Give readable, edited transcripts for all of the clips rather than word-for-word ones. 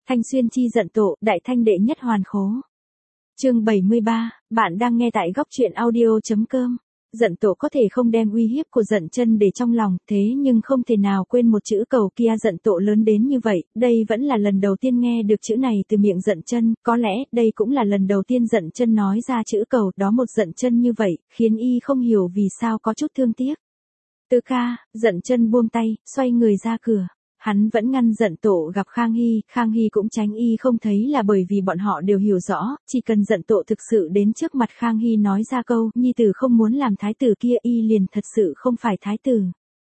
Thanh Xuyên chi giận Tổ, đại thanh đệ nhất hoàn khố. Chương 73, bạn đang nghe tại góc truyện audio.com. Giận Tổ có thể không đem uy hiếp của Dận Chân để trong lòng, thế nhưng không thể nào quên một chữ cầu kia. Giận Tổ lớn đến như vậy, đây vẫn là lần đầu tiên nghe được chữ này từ miệng Dận Chân, có lẽ đây cũng là lần đầu tiên Dận Chân nói ra chữ cầu đó. Một Dận Chân như vậy, khiến y không hiểu vì sao có chút thương tiếc. Tứ ca, Dận Chân buông tay, xoay người ra cửa. Hắn vẫn ngăn Dận Tổ gặp Khang Hy cũng tránh y không thấy, là bởi vì bọn họ đều hiểu rõ, chỉ cần Dận Tổ thực sự đến trước mặt Khang Hy nói ra câu, nhi tử không muốn làm thái tử kia, y liền thật sự không phải thái tử.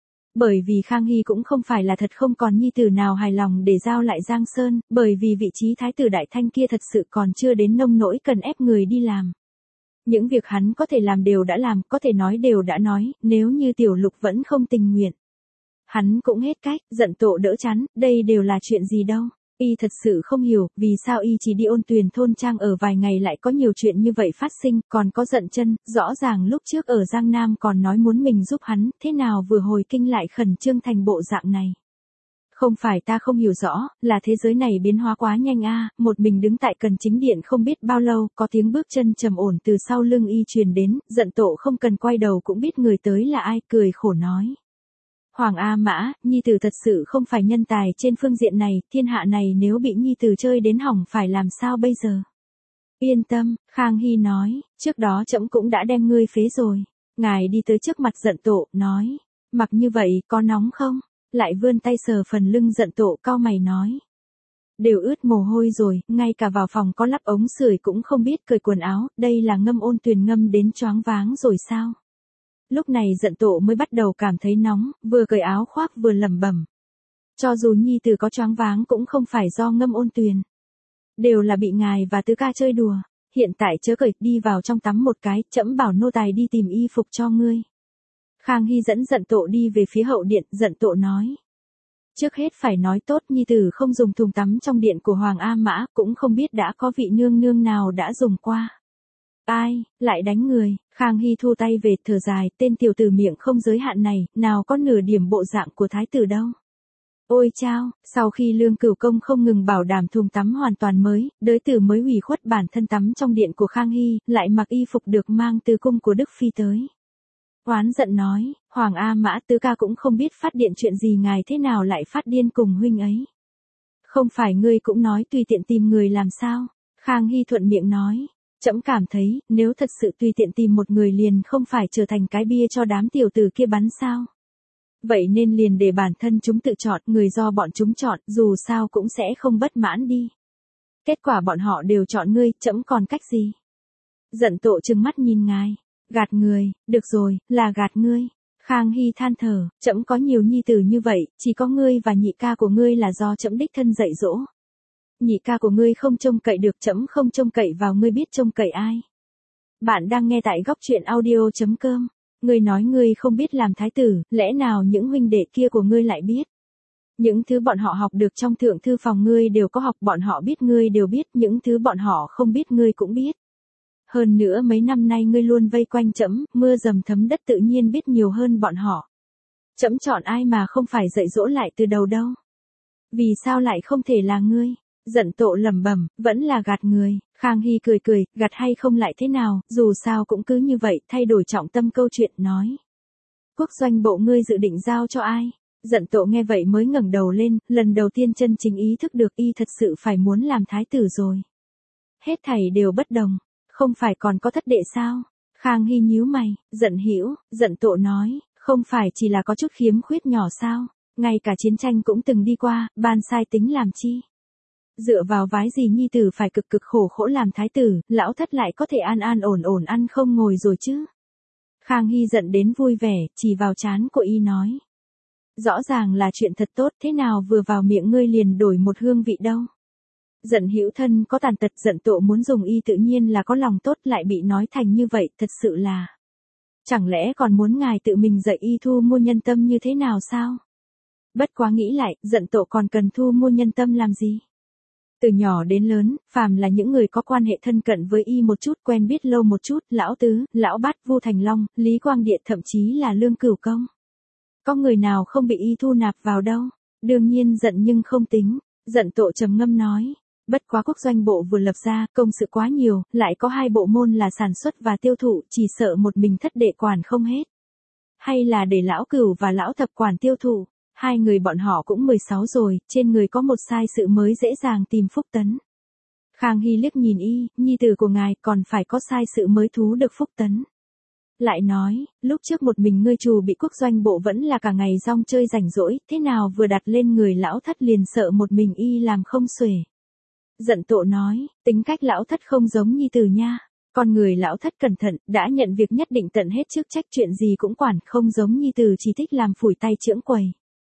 Bởi vì Khang Hy cũng không phải là thật không còn nhi tử nào hài lòng để giao lại Giang Sơn, bởi vì vị trí thái tử đại thanh kia thật sự còn chưa đến nông nỗi cần ép người đi làm. Những việc hắn có thể làm đều đã làm, có thể nói đều đã nói, nếu như Tiểu Lục vẫn không tình nguyện, hắn cũng hết cách. Dận Tổ đỡ chắn, đây đều là chuyện gì đâu. Y thật sự không hiểu, vì sao y chỉ đi Ôn Tuyền thôn trang ở vài ngày lại có nhiều chuyện như vậy phát sinh, còn có Dận Chân, rõ ràng lúc trước ở Giang Nam còn nói muốn mình giúp hắn, thế nào vừa hồi kinh lại khẩn trương thành bộ dạng này. Không phải ta không hiểu rõ, là thế giới này biến hóa quá nhanh a. Một mình đứng tại Cần Chính Điện không biết bao lâu, có tiếng bước chân trầm ổn từ sau lưng y truyền đến, Dận Tổ không cần quay đầu cũng biết người tới là ai, cười khổ nói. Hoàng A Mã, nhi tử thật sự không phải nhân tài trên phương diện này, thiên hạ này nếu bị nhi tử chơi đến hỏng phải làm sao bây giờ? Yên tâm, Khang Hy nói, trước đó trẫm cũng đã đem ngươi phế rồi. Ngài đi tới trước mặt Dận Tổ, nói, mặc như vậy có nóng không? Lại vươn tay sờ phần lưng Dận Tổ, cau mày nói. Đều ướt mồ hôi rồi, ngay cả vào phòng có lắp ống sưởi cũng không biết cởi quần áo, đây là ngâm Ôn Tuyền ngâm đến choáng váng rồi sao? Lúc này Dận Tổ mới bắt đầu cảm thấy nóng, vừa cởi áo khoác vừa lẩm bẩm. Cho dù nhi tử có choáng váng cũng không phải do ngâm Ôn Tuyền. Đều là bị ngài và tứ ca chơi đùa, hiện tại chớ cởi, đi vào trong tắm một cái, trẫm bảo nô tài đi tìm y phục cho ngươi. Khang Hy dẫn Dận Tổ đi về phía hậu điện, Dận Tổ nói. Trước hết phải nói tốt, nhi tử không dùng thùng tắm trong điện của Hoàng A Mã, cũng không biết đã có vị nương nương nào đã dùng qua. Ai, lại đánh người. Khang Hy thu tay về, thở dài, tên tiểu tử miệng không giới hạn này, nào có nửa điểm bộ dạng của thái tử đâu. Ôi chao, sau khi Lương Cửu Công không ngừng bảo đảm thùng tắm hoàn toàn mới, đới tử mới ủy khuất bản thân tắm trong điện của Khang Hy, lại mặc y phục được mang từ cung của Đức Phi tới. Oán giận nói, Hoàng A Mã, tứ ca cũng không biết phát điện chuyện gì, ngài thế nào lại phát điên cùng huynh ấy. Không phải ngươi cũng nói tùy tiện tìm người làm sao? Khang Hy thuận miệng nói. Trẫm cảm thấy, nếu thật sự tùy tiện tìm một người liền không phải trở thành cái bia cho đám tiểu tử kia bắn sao. Vậy nên liền để bản thân chúng tự chọn, người do bọn chúng chọn, dù sao cũng sẽ không bất mãn đi. Kết quả bọn họ đều chọn ngươi, trẫm còn cách gì? Dận Tổ trừng mắt nhìn ngài, gạt người, được rồi, là gạt ngươi. Khang Hy than thở, trẫm có nhiều nhi tử như vậy, chỉ có ngươi và nhị ca của ngươi là do trẫm đích thân dạy dỗ. Nhị ca của ngươi không trông cậy được, trẫm không trông cậy vào, ngươi biết trông cậy ai? Bạn đang nghe tại góc truyện audio.com. Ngươi nói ngươi không biết làm thái tử, lẽ nào những huynh đệ kia của ngươi lại biết? Những thứ bọn họ học được trong thượng thư phòng ngươi đều có học, bọn họ biết ngươi đều biết, những thứ bọn họ không biết ngươi cũng biết. Hơn nữa mấy năm nay ngươi luôn vây quanh trẫm, mưa dầm thấm đất tự nhiên biết nhiều hơn bọn họ. Trẫm chọn ai mà không phải dạy dỗ lại từ đầu đâu? Vì sao lại không thể là ngươi? Dận Tổ lẩm bẩm, vẫn là gạt người. Khang Hy cười cười, gạt hay không lại thế nào, dù sao cũng cứ như vậy, thay đổi trọng tâm câu chuyện, nói. Quốc doanh bộ ngươi dự định giao cho ai? Dận Tổ nghe vậy mới ngẩng đầu lên, lần đầu tiên chân chính ý thức được y thật sự phải muốn làm thái tử rồi. Hết thảy đều bất đồng, không phải còn có thất đệ sao? Khang Hy nhíu mày, Dận Hữu, Dận Tổ nói, không phải chỉ là có chút khiếm khuyết nhỏ sao? Ngay cả chiến tranh cũng từng đi qua, ban sai tính làm chi? Dựa vào vái gì nhi tử phải cực cực khổ khổ làm thái tử, lão thất lại có thể an an ổn ổn ăn không ngồi rồi chứ? Khang Hy giận đến vui vẻ, chỉ vào trán của y nói. Rõ ràng là chuyện thật tốt, thế nào vừa vào miệng ngươi liền đổi một hương vị đâu? Dận Hữu thân có tàn tật, Dận Tổ muốn dùng y tự nhiên là có lòng tốt, lại bị nói thành như vậy, thật sự là. Chẳng lẽ còn muốn ngài tự mình dạy y thu mua nhân tâm như thế nào sao? Bất quá nghĩ lại, Dận Tổ còn cần thu mua nhân tâm làm gì? Từ nhỏ đến lớn, phàm là những người có quan hệ thân cận với y một chút, quen biết lâu một chút, lão tứ, lão bát, Vu Thành Long, Lý Quang Điện, thậm chí là Lương Cửu Công. Có người nào không bị y thu nạp vào đâu? Đương nhiên giận nhưng không tính. Dận Tộ trầm ngâm nói. Bất quá quốc doanh bộ vừa lập ra, công sự quá nhiều, lại có hai bộ môn là sản xuất và tiêu thụ, chỉ sợ một mình thất đệ quản không hết. Hay là để lão Cửu và lão Thập quản tiêu thụ, hai người bọn họ cũng 16 rồi, trên người có một sai sự mới dễ dàng tìm Phúc Tấn. Khang Hy liếc nhìn y, nhi tử của ngài còn phải có sai sự mới thú được Phúc Tấn. Lại nói, lúc trước một mình ngươi trù bị quốc doanh bộ vẫn là cả ngày rong chơi rảnh rỗi, thế nào vừa đặt lên người lão thất liền sợ một mình y làm không xuể. Dận Tộ nói, tính cách lão thất không giống nhi tử nha. Con người lão thất cẩn thận, đã nhận việc nhất định tận hết chức trách, chuyện gì cũng quản, không giống nhi tử chỉ thích làm phủi tay chưởng quầy.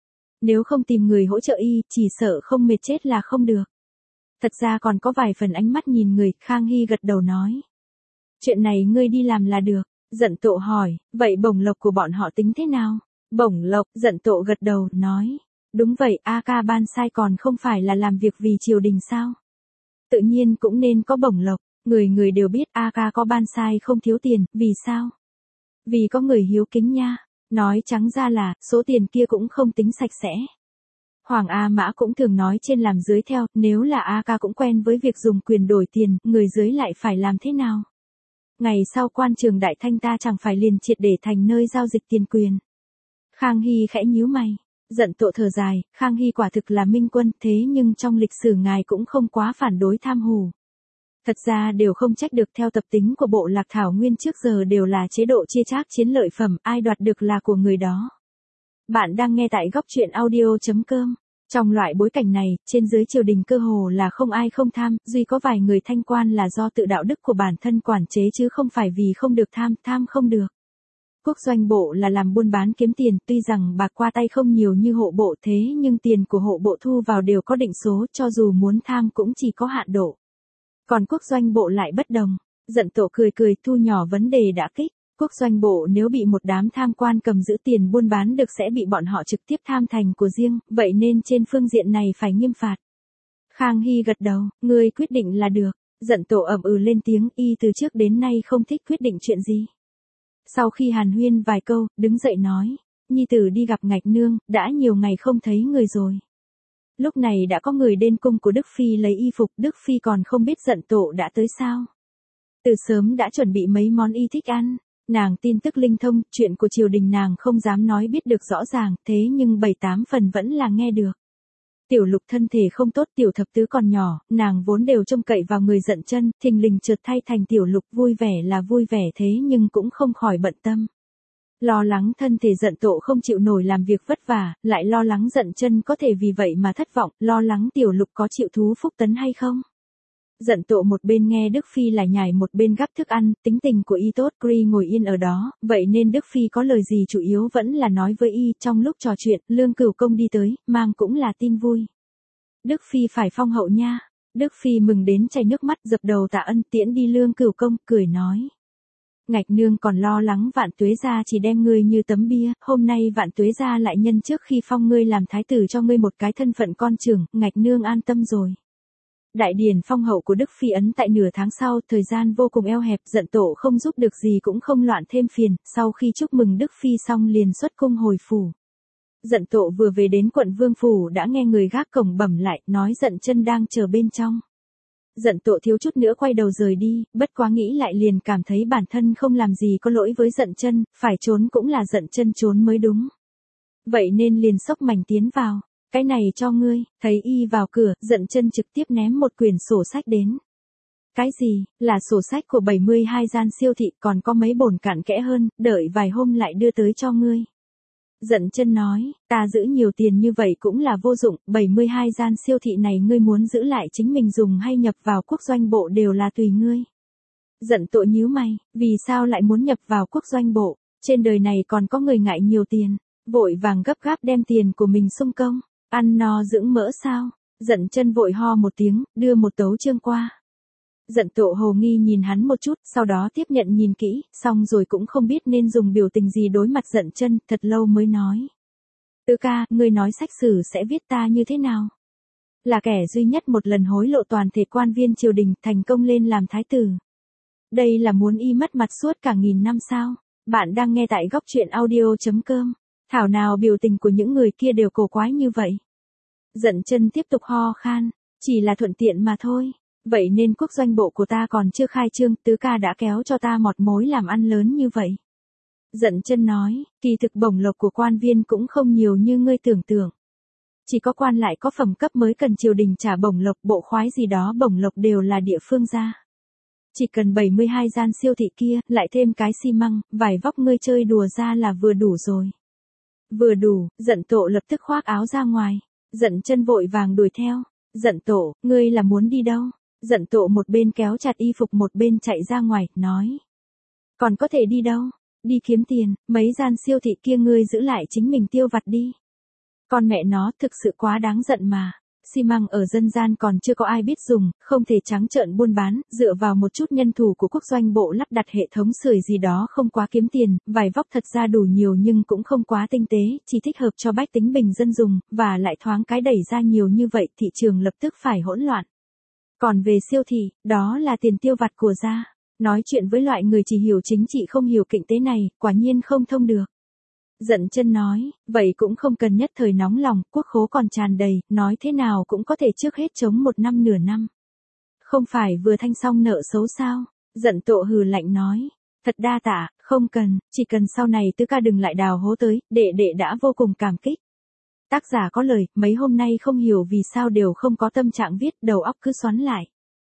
Nếu không tìm người hỗ trợ y, chỉ sợ không mệt chết là không được. Thật ra còn có vài phần ánh mắt nhìn người, Khang Hy gật đầu nói. Chuyện này ngươi đi làm là được. Dận Tộ hỏi, vậy bổng lộc của bọn họ tính thế nào? Bổng lộc, Dận Tộ gật đầu, nói. Đúng vậy, A Ca ban sai còn không phải là làm việc vì triều đình sao? Tự nhiên cũng nên có bổng lộc, người người đều biết A Ca có ban sai không thiếu tiền, vì sao? Vì có người hiếu kính nha, nói trắng ra là, số tiền kia cũng không tính sạch sẽ. Hoàng A Mã cũng thường nói trên làm dưới theo, nếu là A Ca cũng quen với việc dùng quyền đổi tiền, người dưới lại phải làm thế nào? Ngày sau quan trường Đại Thanh ta chẳng phải liền triệt để thành nơi giao dịch tiền quyền. Khang Hy khẽ nhíu mày. Dận Tộ thở dài, Khang Hy quả thực là minh quân, thế nhưng trong lịch sử ngài cũng không quá phản đối tham hủ. Thật ra đều không trách được, theo tập tính của bộ Lạc Thảo Nguyên trước giờ đều là chế độ chia chác chiến lợi phẩm, ai đoạt được là của người đó. Bạn đang nghe tại góc truyện audio.com. Trong loại bối cảnh này, trên dưới triều đình cơ hồ là không ai không tham, duy có vài người thanh quan là do tự đạo đức của bản thân quản chế chứ không phải vì không được tham không được. Quốc doanh bộ là làm buôn bán kiếm tiền, tuy rằng bạc qua tay không nhiều như hộ bộ thế nhưng tiền của hộ bộ thu vào đều có định số, cho dù muốn tham cũng chỉ có hạn độ. Còn quốc doanh bộ lại bất đồng. Dận Tộ cười thu nhỏ vấn đề đã kích. Quốc doanh bộ nếu bị một đám tham quan cầm giữ tiền buôn bán được sẽ bị bọn họ trực tiếp tham thành của riêng, vậy nên trên phương diện này phải nghiêm phạt. Khang Hy gật đầu, ngươi quyết định là được. Dận Tộ ậm ừ lên tiếng, y từ trước đến nay không thích quyết định chuyện gì. Sau khi hàn huyên vài câu, đứng dậy nói, nhi tử đi gặp Ngạch Nương, đã nhiều ngày không thấy người rồi. Lúc này đã có người đến cung của Đức Phi lấy y phục, Đức Phi còn không biết Dận Tộ đã tới sao. Từ sớm đã chuẩn bị mấy món y thích ăn. Nàng tin tức linh thông, chuyện của triều đình nàng không dám nói biết được rõ ràng, thế nhưng 7-8 phần vẫn là nghe được. Tiểu Lục thân thể không tốt, Tiểu Thập Tứ còn nhỏ, nàng vốn đều trông cậy vào người Dận Chân, thình lình chợt thay thành Tiểu Lục, vui vẻ là vui vẻ thế nhưng cũng không khỏi bận tâm. Lo lắng thân thể Dận Tộ không chịu nổi làm việc vất vả, lại lo lắng Dận Chân có thể vì vậy mà thất vọng, lo lắng Tiểu Lục có chịu thú Phúc Tấn hay không. Dận Tộ một bên nghe Đức Phi lải nhải một bên gắp thức ăn, tính tình của y tốt, Cri ngồi yên ở đó, vậy nên Đức Phi có lời gì chủ yếu vẫn là nói với y. Trong lúc trò chuyện, Lương Cửu Công đi tới, mang cũng là tin vui. Đức Phi phải phong hậu nha. Đức Phi mừng đến chảy nước mắt, dập đầu tạ ân, tiễn đi Lương Cửu Công, cười nói. Ngạch Nương còn lo lắng Vạn Tuế gia chỉ đem ngươi như tấm bia, hôm nay Vạn Tuế gia lại nhân trước khi phong ngươi làm thái tử cho ngươi một cái thân phận con trưởng, Ngạch Nương an tâm rồi. Đại điển phong hậu của Đức Phi ấn tại nửa tháng sau, thời gian vô cùng eo hẹp, Dận Tộ không giúp được gì cũng không loạn thêm phiền, sau khi chúc mừng Đức Phi xong liền xuất cung hồi phủ. Dận Tộ vừa về đến quận Vương Phủ đã nghe người gác cổng bẩm lại, nói Dận Chân đang chờ bên trong. Dận Tộ thiếu chút nữa quay đầu rời đi, bất quá nghĩ lại liền cảm thấy bản thân không làm gì có lỗi với Dận Chân, phải trốn cũng là Dận Chân trốn mới đúng. Vậy nên liền xốc mảnh tiến vào. Cái này cho ngươi, thấy y vào cửa, Dận Chân trực tiếp ném một quyển sổ sách đến. Cái gì, là sổ sách của 72 gian siêu thị, còn có mấy bổn cặn kẽ hơn, đợi vài hôm lại đưa tới cho ngươi. Dận Chân nói, ta giữ nhiều tiền như vậy cũng là vô dụng, 72 gian siêu thị này ngươi muốn giữ lại chính mình dùng hay nhập vào quốc doanh bộ đều là tùy ngươi. Dận Tộ nhíu mày, vì sao lại muốn nhập vào quốc doanh bộ, trên đời này còn có người ngại nhiều tiền, vội vàng gấp gáp đem tiền của mình sung công. Ăn no dưỡng mỡ sao? Dận Chân vội ho một tiếng, đưa một tấu chương qua. Dận Tộ hồ nghi nhìn hắn một chút, sau đó tiếp nhận nhìn kỹ, xong rồi cũng không biết nên dùng biểu tình gì đối mặt Dận Chân, thật lâu mới nói. Tứ ca, ngươi nói sách sử sẽ viết ta như thế nào? Là kẻ duy nhất một lần hối lộ toàn thể quan viên triều đình, thành công lên làm thái tử. Đây là muốn y mất mặt suốt cả nghìn năm sao? Bạn đang nghe tại góc truyện audio.com. Thảo nào biểu tình của những người kia đều cổ quái như vậy. Dận chân tiếp tục ho khan. Chỉ là thuận tiện mà thôi. Vậy nên quốc doanh bộ của ta còn chưa khai trương, tứ ca đã kéo cho ta một mối làm ăn lớn như vậy. Dận chân nói, kỳ thực bổng lộc của quan viên cũng không nhiều như ngươi tưởng tượng. Chỉ có quan lại có phẩm cấp mới cần triều đình trả bổng lộc, bộ khoái gì đó bổng lộc đều là địa phương ra. Chỉ cần 72 gian siêu thị kia, lại thêm cái xi măng, vải vóc ngươi chơi đùa ra là vừa đủ rồi. Vừa đủ, Dận Tổ lập tức khoác áo ra ngoài. Dận chân vội vàng đuổi theo. Dận Tổ, ngươi là muốn đi đâu? Dận Tổ một bên kéo chặt y phục một bên chạy ra ngoài, nói. Còn có thể đi đâu? Đi kiếm tiền, mấy gian siêu thị kia ngươi giữ lại chính mình tiêu vặt đi. Con mẹ nó thực sự quá đáng giận mà. Xi măng ở dân gian còn chưa có ai biết dùng, không thể trắng trợn buôn bán, dựa vào một chút nhân thủ của quốc doanh bộ lắp đặt hệ thống sưởi gì đó không quá kiếm tiền, vải vóc thật ra đủ nhiều nhưng cũng không quá tinh tế, chỉ thích hợp cho bách tính bình dân dùng, và lại thoáng cái đẩy ra nhiều như vậy thị trường lập tức phải hỗn loạn. Còn về siêu thị, đó là tiền tiêu vặt của gia. Nói chuyện với loại người chỉ hiểu chính trị không hiểu kinh tế này, quả nhiên không thông được. Dận chân nói, vậy cũng không cần nhất thời nóng lòng, quốc khố còn tràn đầy, nói thế nào cũng có thể trước hết chống một năm nửa năm. Không phải vừa thanh xong nợ xấu sao? Dận Tổ hừ lạnh nói, thật đa tạ, không cần, chỉ cần sau này tứ ca đừng lại đào hố tới, đệ đệ đã vô cùng cảm kích. Tác giả có lời, mấy hôm nay không hiểu vì sao đều không có tâm trạng viết, đầu óc cứ xoắn lại.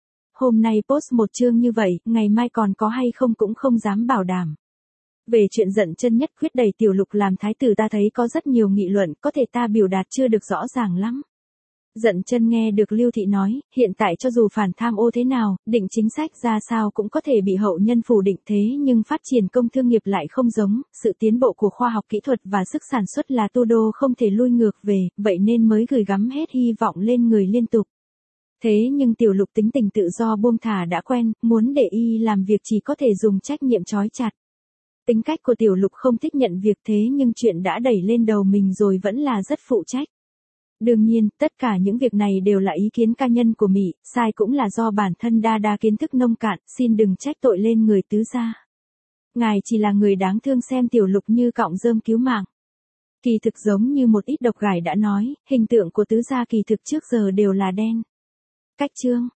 Hôm nay post một chương như vậy, ngày mai còn có hay không cũng không dám bảo đảm. Về chuyện Dận chân nhất quyết đẩy Tiểu Lục làm thái tử ta thấy có rất nhiều nghị luận, có thể ta biểu đạt chưa được rõ ràng lắm. Dận chân nghe được Lưu Thị nói, hiện tại cho dù phản tham ô thế nào, định chính sách ra sao cũng có thể bị hậu nhân phủ định thế nhưng phát triển công thương nghiệp lại không giống, sự tiến bộ của khoa học kỹ thuật và sức sản xuất là tu đô không thể lui ngược về, vậy nên mới gửi gắm hết hy vọng lên người liên tục. Thế nhưng Tiểu Lục tính tình tự do buông thả đã quen, muốn để y làm việc chỉ có thể dùng trách nhiệm trói chặt. Tính cách của Tiểu Lục không thích nhận việc thế nhưng chuyện đã đẩy lên đầu mình rồi vẫn là rất phụ trách. Đương nhiên, tất cả những việc này đều là ý kiến cá nhân của Mỹ, sai cũng là do bản thân đa kiến thức nông cạn, xin đừng trách tội lên người tứ gia. Ngài chỉ là người đáng thương xem Tiểu Lục như cọng rơm cứu mạng. Kỳ thực giống như một ít độc gải đã nói, hình tượng của tứ gia kỳ thực trước giờ đều là đen. Cách chương